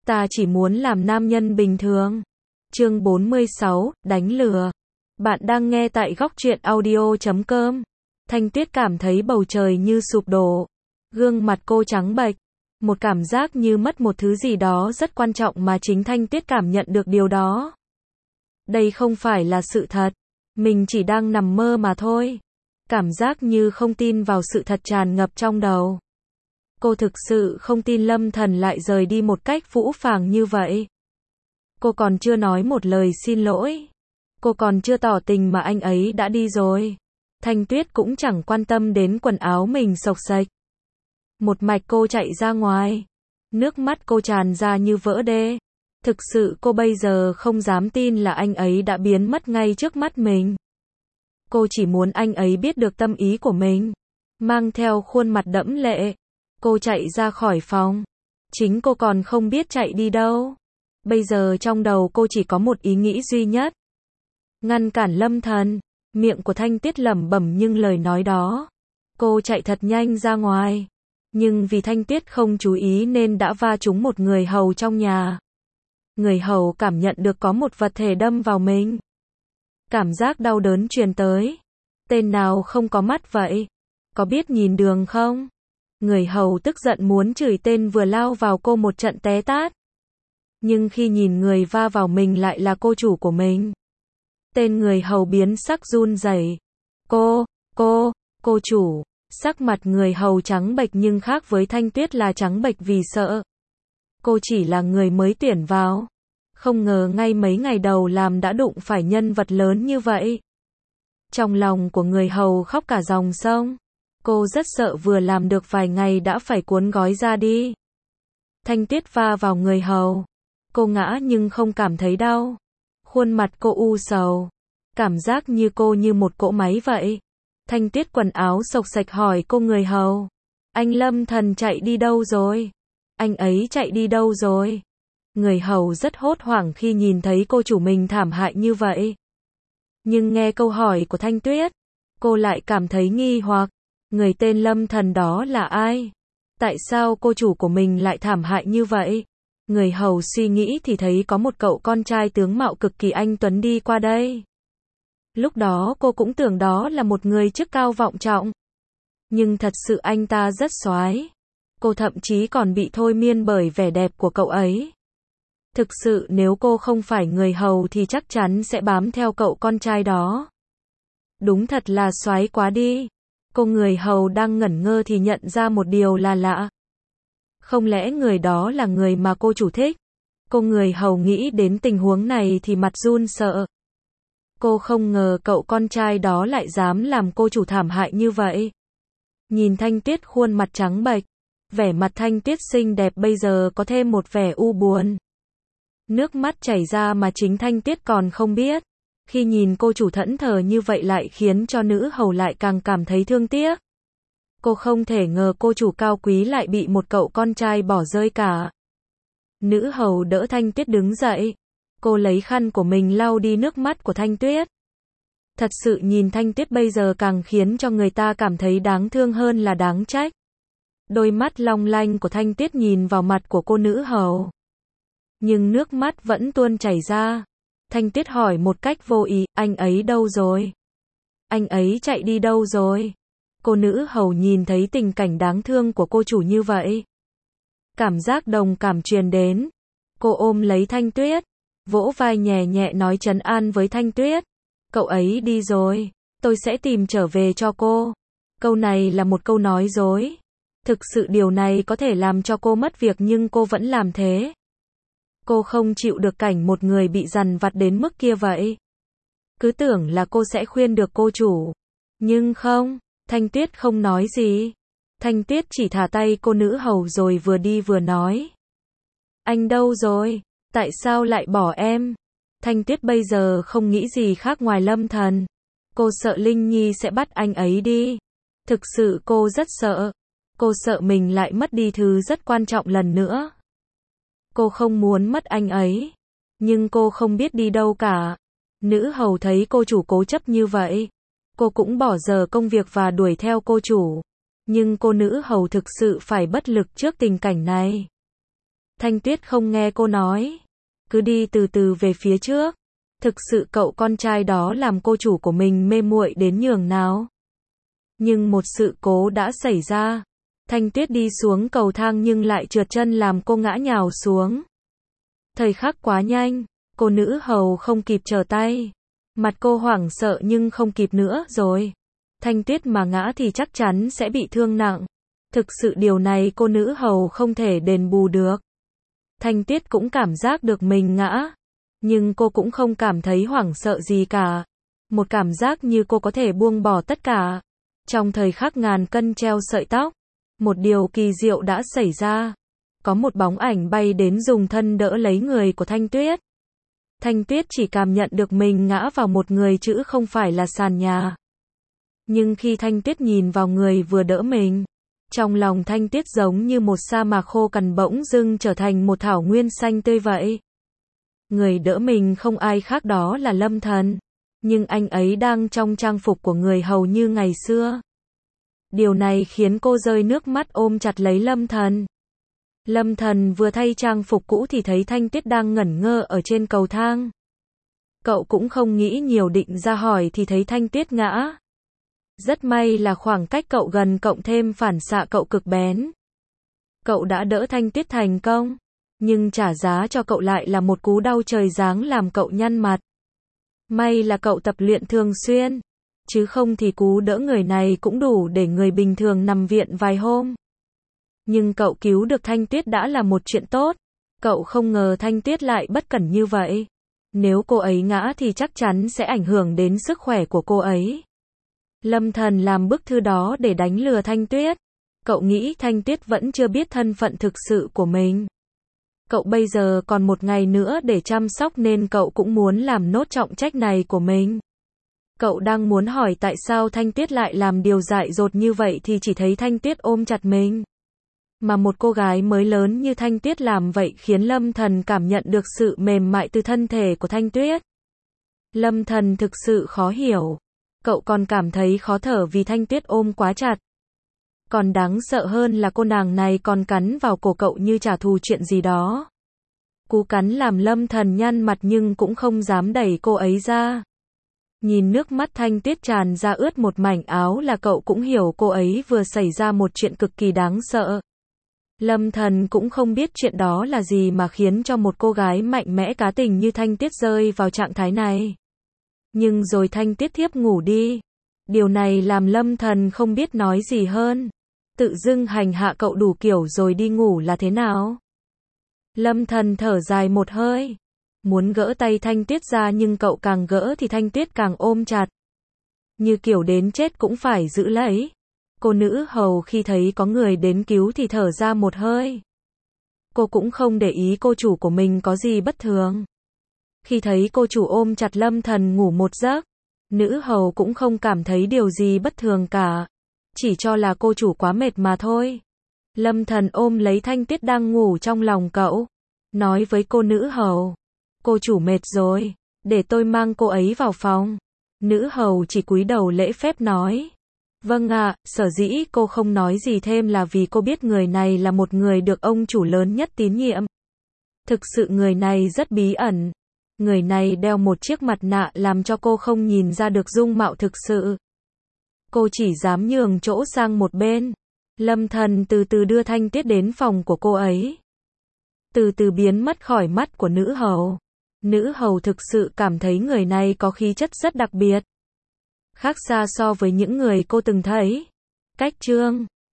Ta chỉ muốn làm nam nhân bình thường. Chương 46, đánh lừa. Bạn đang nghe tại góc truyện audio.com. Thanh Tuyết cảm thấy bầu trời như sụp đổ. Gương mặt cô trắng bệch. Một cảm giác như mất một thứ gì đó rất quan trọng mà chính Thanh Tuyết cảm nhận được điều đó. Đây không phải là sự thật. Mình chỉ đang nằm mơ mà thôi. Cảm giác như không tin vào sự thật tràn ngập trong đầu. Cô thực sự không tin Lâm Thần lại rời đi một cách phũ phàng như vậy. Cô còn chưa nói một lời xin lỗi. Cô còn chưa tỏ tình mà anh ấy đã đi rồi. Thanh Tuyết cũng chẳng quan tâm đến quần áo mình xộc xệch. Một mạch cô chạy ra ngoài. Nước mắt cô tràn ra như vỡ đê. Thực sự cô bây giờ không dám tin là anh ấy đã biến mất ngay trước mắt mình. Cô chỉ muốn anh ấy biết được tâm ý của mình. Mang theo khuôn mặt đẫm lệ. Cô chạy ra khỏi phòng. Chính cô còn không biết chạy đi đâu. Bây giờ trong đầu cô chỉ có một ý nghĩ duy nhất. Ngăn cản Lâm Thần. Miệng của Thanh Tuyết lẩm bẩm nhưng lời nói đó. Cô chạy thật nhanh ra ngoài. Nhưng vì Thanh Tuyết không chú ý nên đã va trúng một người hầu trong nhà. Người hầu cảm nhận được có một vật thể đâm vào mình. Cảm giác đau đớn truyền tới. Tên nào không có mắt vậy? Có biết nhìn đường không? Người hầu tức giận muốn chửi tên vừa lao vào cô một trận té tát. Nhưng khi nhìn người va vào mình lại là cô chủ của mình. Tên người hầu biến sắc run rẩy. Cô chủ. Sắc mặt người hầu trắng bệch nhưng khác với Thanh Tuyết là trắng bệch vì sợ. Cô chỉ là người mới tuyển vào. Không ngờ ngay mấy ngày đầu làm đã đụng phải nhân vật lớn như vậy. Trong lòng của người hầu khóc cả dòng sông. Cô rất sợ vừa làm được vài ngày đã phải cuốn gói ra đi. Thanh Tuyết va vào người hầu. Cô ngã nhưng không cảm thấy đau. Khuôn mặt cô u sầu. Cảm giác như cô như một cỗ máy vậy. Thanh Tuyết quần áo xộc xệch hỏi cô người hầu. Anh Lâm Thần chạy đi đâu rồi? Anh ấy chạy đi đâu rồi? Người hầu rất hốt hoảng khi nhìn thấy cô chủ mình thảm hại như vậy. Nhưng nghe câu hỏi của Thanh Tuyết, cô lại cảm thấy nghi hoặc. Người tên Lâm Thần đó là ai? Tại sao cô chủ của mình lại thảm hại như vậy? Người hầu suy nghĩ thì thấy có một cậu con trai tướng mạo cực kỳ anh tuấn đi qua đây. Lúc đó cô cũng tưởng đó là một người chức cao vọng trọng. Nhưng thật sự anh ta rất xoái. Cô thậm chí còn bị thôi miên bởi vẻ đẹp của cậu ấy. Thực sự nếu cô không phải người hầu thì chắc chắn sẽ bám theo cậu con trai đó. Đúng thật là xoái quá đi. Cô người hầu đang ngẩn ngơ thì nhận ra một điều là lạ. Không lẽ người đó là người mà cô chủ thích? Cô người hầu nghĩ đến tình huống này thì mặt run sợ. Cô không ngờ cậu con trai đó lại dám làm cô chủ thảm hại như vậy. Nhìn Thanh Tuyết khuôn mặt trắng bệch. Vẻ mặt Thanh Tuyết xinh đẹp bây giờ có thêm một vẻ u buồn. Nước mắt chảy ra mà chính Thanh Tuyết còn không biết. Khi nhìn cô chủ thẫn thờ như vậy lại khiến cho nữ hầu lại càng cảm thấy thương tiếc. Cô không thể ngờ cô chủ cao quý lại bị một cậu con trai bỏ rơi cả. Nữ hầu đỡ Thanh Tuyết đứng dậy. Cô lấy khăn của mình lau đi nước mắt của Thanh Tuyết. Thật sự nhìn Thanh Tuyết bây giờ càng khiến cho người ta cảm thấy đáng thương hơn là đáng trách. Đôi mắt long lanh của Thanh Tuyết nhìn vào mặt của cô nữ hầu. Nhưng nước mắt vẫn tuôn chảy ra. Thanh Tuyết hỏi một cách vô ý, anh ấy đâu rồi? Anh ấy chạy đi đâu rồi? Cô nữ hầu nhìn thấy tình cảnh đáng thương của cô chủ như vậy. Cảm giác đồng cảm truyền đến. Cô ôm lấy Thanh Tuyết. Vỗ vai nhẹ nhẹ nói trấn an với Thanh Tuyết. Cậu ấy đi rồi. Tôi sẽ tìm trở về cho cô. Câu này là một câu nói dối. Thực sự điều này có thể làm cho cô mất việc nhưng cô vẫn làm thế. Cô không chịu được cảnh một người bị dằn vặt đến mức kia vậy. Cứ tưởng là cô sẽ khuyên được cô chủ. Nhưng không, Thanh Tuyết không nói gì. Thanh Tuyết chỉ thả tay cô nữ hầu rồi vừa đi vừa nói. Anh đâu rồi? Tại sao lại bỏ em? Thanh Tuyết bây giờ không nghĩ gì khác ngoài Lâm Thần. Cô sợ Linh Nhi sẽ bắt anh ấy đi. Thực sự cô rất sợ. Cô sợ mình lại mất đi thứ rất quan trọng lần nữa. Cô không muốn mất anh ấy. Nhưng cô không biết đi đâu cả. Nữ hầu thấy cô chủ cố chấp như vậy. Cô cũng bỏ giờ công việc và đuổi theo cô chủ. Nhưng cô nữ hầu thực sự phải bất lực trước tình cảnh này. Thanh Tuyết không nghe cô nói. Cứ đi từ từ về phía trước. Thực sự cậu con trai đó làm cô chủ của mình mê muội đến nhường nào. Nhưng một sự cố đã xảy ra. Thanh Tuyết đi xuống cầu thang nhưng lại trượt chân làm cô ngã nhào xuống. Thời khắc quá nhanh, cô nữ hầu không kịp trở tay. Mặt cô hoảng sợ nhưng không kịp nữa rồi. Thanh Tuyết mà ngã thì chắc chắn sẽ bị thương nặng. Thực sự điều này cô nữ hầu không thể đền bù được. Thanh Tuyết cũng cảm giác được mình ngã. Nhưng cô cũng không cảm thấy hoảng sợ gì cả. Một cảm giác như cô có thể buông bỏ tất cả. Trong thời khắc ngàn cân treo sợi tóc, một điều kỳ diệu đã xảy ra. Có một bóng ảnh bay đến dùng thân đỡ lấy người của Thanh Tuyết. Thanh Tuyết chỉ cảm nhận được mình ngã vào một người chứ không phải là sàn nhà. Nhưng khi Thanh Tuyết nhìn vào người vừa đỡ mình, trong lòng Thanh Tuyết giống như một sa mạc khô cằn bỗng dưng trở thành một thảo nguyên xanh tươi vậy. Người đỡ mình không ai khác đó là Lâm Thần. Nhưng anh ấy đang trong trang phục của người hầu như ngày xưa. Điều này khiến cô rơi nước mắt ôm chặt lấy Lâm Thần. Lâm Thần vừa thay trang phục cũ thì thấy Thanh Tuyết đang ngẩn ngơ ở trên cầu thang. Cậu cũng không nghĩ nhiều định ra hỏi thì thấy Thanh Tuyết ngã. Rất may là khoảng cách cậu gần cộng thêm phản xạ cậu cực bén. Cậu đã đỡ Thanh Tuyết thành công. Nhưng trả giá cho cậu lại là một cú đau trời giáng làm cậu nhăn mặt. May là cậu tập luyện thường xuyên. Chứ không thì cú đỡ người này cũng đủ để người bình thường nằm viện vài hôm. Nhưng cậu cứu được Thanh Tuyết đã là một chuyện tốt. Cậu không ngờ Thanh Tuyết lại bất cẩn như vậy. Nếu cô ấy ngã thì chắc chắn sẽ ảnh hưởng đến sức khỏe của cô ấy. Lâm Thần làm bức thư đó để đánh lừa Thanh Tuyết. Cậu nghĩ Thanh Tuyết vẫn chưa biết thân phận thực sự của mình. Cậu bây giờ còn một ngày nữa để chăm sóc nên cậu cũng muốn làm nốt trọng trách này của mình. Cậu đang muốn hỏi tại sao Thanh Tuyết lại làm điều dại dột như vậy thì chỉ thấy Thanh Tuyết ôm chặt mình. Mà một cô gái mới lớn như Thanh Tuyết làm vậy khiến Lâm Thần cảm nhận được sự mềm mại từ thân thể của Thanh Tuyết. Lâm Thần thực sự khó hiểu. Cậu còn cảm thấy khó thở vì Thanh Tuyết ôm quá chặt. Còn đáng sợ hơn là cô nàng này còn cắn vào cổ cậu như trả thù chuyện gì đó. Cú cắn làm Lâm Thần nhăn mặt nhưng cũng không dám đẩy cô ấy ra. Nhìn nước mắt Thanh Tuyết tràn ra ướt một mảnh áo là cậu cũng hiểu cô ấy vừa xảy ra một chuyện cực kỳ đáng sợ. Lâm Thần cũng không biết chuyện đó là gì mà khiến cho một cô gái mạnh mẽ cá tình như Thanh Tuyết rơi vào trạng thái này. Nhưng rồi Thanh Tuyết thiếp ngủ đi. Điều này làm Lâm Thần không biết nói gì hơn. Tự dưng hành hạ cậu đủ kiểu rồi đi ngủ là thế nào? Lâm Thần thở dài một hơi. Muốn gỡ tay Thanh Tuyết ra nhưng cậu càng gỡ thì Thanh Tuyết càng ôm chặt. Như kiểu đến chết cũng phải giữ lấy. Cô nữ hầu khi thấy có người đến cứu thì thở ra một hơi. Cô cũng không để ý cô chủ của mình có gì bất thường. Khi thấy cô chủ ôm chặt Lâm Thần ngủ một giấc, nữ hầu cũng không cảm thấy điều gì bất thường cả. Chỉ cho là cô chủ quá mệt mà thôi. Lâm Thần ôm lấy Thanh Tuyết đang ngủ trong lòng cậu. Nói với cô nữ hầu. Cô chủ mệt rồi. Để tôi mang cô ấy vào phòng. Nữ hầu chỉ cúi đầu lễ phép nói. Vâng ạ, sở dĩ cô không nói gì thêm là vì cô biết người này là một người được ông chủ lớn nhất tín nhiệm. Thực sự người này rất bí ẩn. Người này đeo một chiếc mặt nạ làm cho cô không nhìn ra được dung mạo thực sự. Cô chỉ dám nhường chỗ sang một bên. Lâm Thần từ từ đưa Thanh Tuyết đến phòng của cô ấy. Từ từ biến mất khỏi mắt của nữ hầu. Nữ hầu thực sự cảm thấy người này có khí chất rất đặc biệt. Khác xa so với những người cô từng thấy. Cách chương